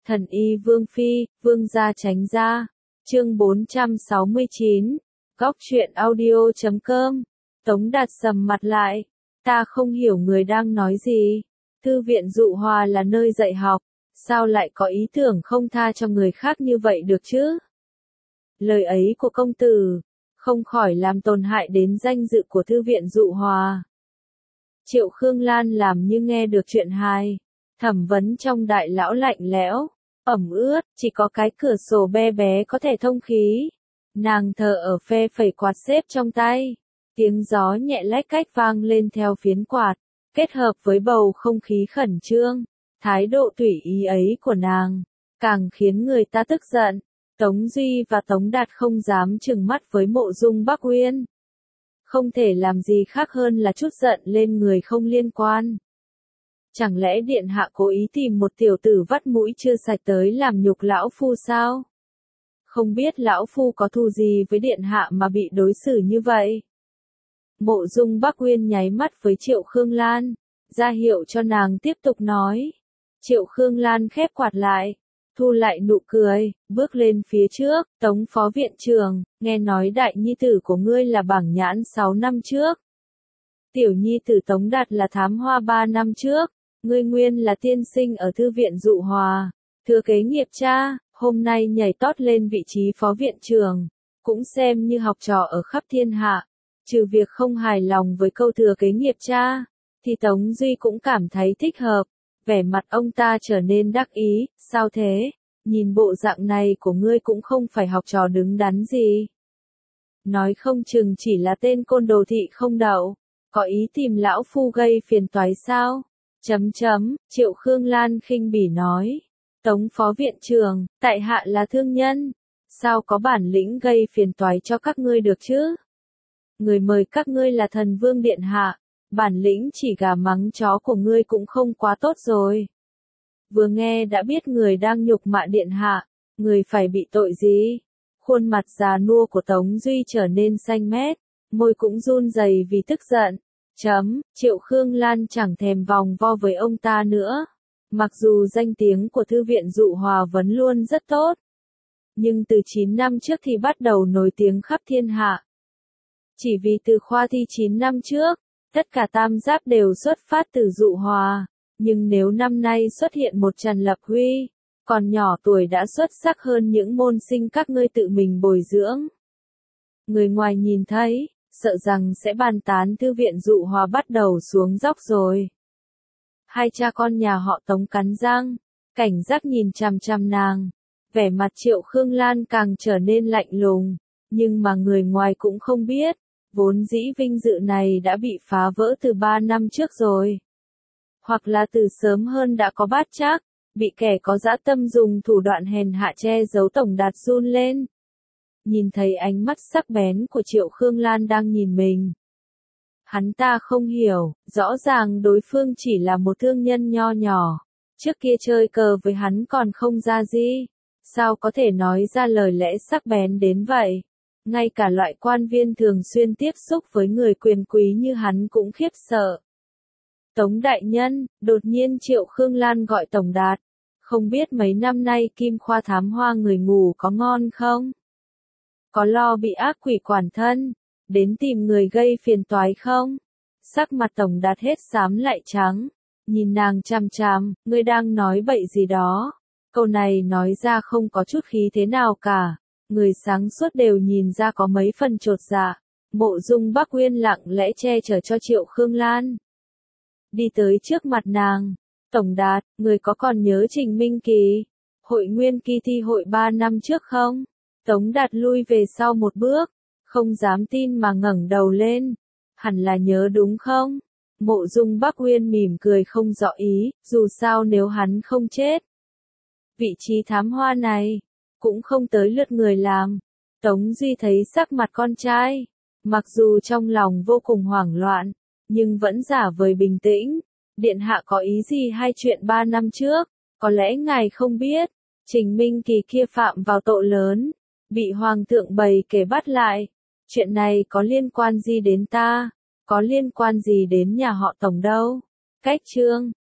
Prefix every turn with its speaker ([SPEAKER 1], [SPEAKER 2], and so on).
[SPEAKER 1] Thần y Vương Phi, Vương gia tránh ra. Chương 469. Góc truyện audio.com. Tống Đạt sầm mặt lại. Ta không hiểu người đang nói gì. Thư viện Dụ Hòa là nơi dạy học. Sao lại có ý tưởng không tha cho người khác như vậy được chứ? Lời ấy của công tử, không khỏi làm tổn hại đến danh dự của Thư viện Dụ Hòa. Triệu Khương Lan làm như nghe được chuyện hài. Thẩm vấn trong đại lão lạnh lẽo, ẩm ướt, chỉ có cái cửa sổ bé bé có thể thông khí. Nàng thờ ở phe phẩy quạt xếp trong tay. Tiếng gió nhẹ lách cách vang lên theo phiến quạt, kết hợp với bầu không khí khẩn trương. Thái độ tùy ý ấy của nàng, càng khiến người ta tức giận. Tống Duy và Tống Đạt không dám trừng mắt với Mộ Dung Bắc Uyên. Không thể làm gì khác hơn là trút giận lên người không liên quan. Chẳng lẽ điện hạ cố ý tìm một tiểu tử vắt mũi chưa sạch tới làm nhục lão phu sao? Không biết lão phu có thù gì với điện hạ mà bị đối xử như vậy? Mộ Dung Bắc Uyên nháy mắt với Triệu Khương Lan, ra hiệu cho nàng tiếp tục nói. Triệu Khương Lan khép quạt lại, thu lại nụ cười, bước lên phía trước. Tống phó viện trưởng, nghe nói đại nhi tử của ngươi là bảng nhãn 6 năm trước. Tiểu nhi tử Tống Đạt là thám hoa 3 năm trước. Ngươi nguyên là tiên sinh ở Thư viện Dụ Hòa, thừa kế nghiệp cha, hôm nay nhảy tót lên vị trí phó viện trưởng, cũng xem như học trò ở khắp thiên hạ. Trừ việc không hài lòng với câu thừa kế nghiệp cha, thì Tống Duy cũng cảm thấy thích hợp. Vẻ mặt ông ta trở nên đắc ý. Sao thế? Nhìn bộ dạng này của ngươi cũng không phải học trò đứng đắn gì. Nói không chừng chỉ là tên côn đồ thị không đậu, có ý tìm lão phu gây phiền toái sao? Triệu Khương Lan khinh bỉ nói. Tống phó viện trưởng, tại hạ là thương nhân, sao có bản lĩnh gây phiền toái cho các ngươi được chứ? Người mời các ngươi là thần vương điện hạ, bản lĩnh chỉ gà mắng chó của ngươi cũng không quá tốt rồi. Vừa nghe đã biết người đang nhục mạ điện hạ, người phải bị tội gì? Khuôn mặt già nua của Tống Duy trở nên xanh mét, môi cũng run rẩy vì tức giận. Triệu Khương Lan chẳng thèm vòng vo với ông ta nữa. Mặc dù danh tiếng của Thư viện Dụ Hòa vẫn luôn rất tốt, nhưng từ 9 năm trước thì bắt đầu nổi tiếng khắp thiên hạ. Chỉ vì từ khoa thi 9 năm trước, tất cả tam giáp đều xuất phát từ Dụ Hòa. Nhưng nếu năm nay xuất hiện một Trần Lập Huy, còn nhỏ tuổi đã xuất sắc hơn những môn sinh các ngươi tự mình bồi dưỡng, người ngoài nhìn thấy, sợ rằng sẽ bàn tán Thư viện Dụ Hòa bắt đầu xuống dốc rồi. Hai cha con nhà họ Tống cắn răng, cảnh giác nhìn chằm chằm nàng. Vẻ mặt Triệu Khương Lan càng trở nên lạnh lùng, nhưng mà người ngoài cũng không biết, vốn dĩ vinh dự này đã bị phá vỡ từ 3 năm trước rồi. Hoặc là từ sớm hơn đã có bát trác, bị kẻ có dã tâm dùng thủ đoạn hèn hạ che giấu. Tổng Đạt run lên. Nhìn thấy ánh mắt sắc bén của Triệu Khương Lan đang nhìn mình. Hắn ta không hiểu, rõ ràng đối phương chỉ là một thương nhân nho nhỏ. Trước kia chơi cờ với hắn còn không ra gì. Sao có thể nói ra lời lẽ sắc bén đến vậy? Ngay cả loại quan viên thường xuyên tiếp xúc với người quyền quý như hắn cũng khiếp sợ. Tống đại nhân, đột nhiên Triệu Khương Lan gọi Tổng Đạt. Không biết mấy năm nay Kim Khoa thám hoa người ngủ có ngon không? Có lo bị ác quỷ quản thân, đến tìm người gây phiền toái không? Sắc mặt Tổng Đạt hết xám lại trắng, nhìn nàng chằm chằm, ngươi đang nói bậy gì đó? Câu này nói ra không có chút khí thế nào cả, người sáng suốt đều nhìn ra có mấy phần chột dạ. Mộ Dung Bắc Uyên lặng lẽ che chở cho Triệu Khương Lan. Đi tới trước mặt nàng. Tổng Đạt, người có còn nhớ Trình Minh Kỳ, hội nguyên kỳ thi hội 3 năm trước không? Tống Đạt lui về sau một bước, không dám tin mà ngẩng đầu lên. Hẳn là nhớ đúng không? Mộ Dung Bắc Uyên mỉm cười không rõ ý, dù sao nếu hắn không chết, vị trí thám hoa này cũng không tới lượt người làm. Tống Duy thấy sắc mặt con trai, mặc dù trong lòng vô cùng hoảng loạn, nhưng vẫn giả vời bình tĩnh. Điện hạ có ý gì hay chuyện 3 năm trước? Có lẽ ngài không biết, Trình Minh Kỳ kia phạm vào tội lớn, bị hoàng thượng bày kể bắt lại. Chuyện này có liên quan gì đến ta? Có liên quan gì đến nhà họ Tống đâu? Cách chương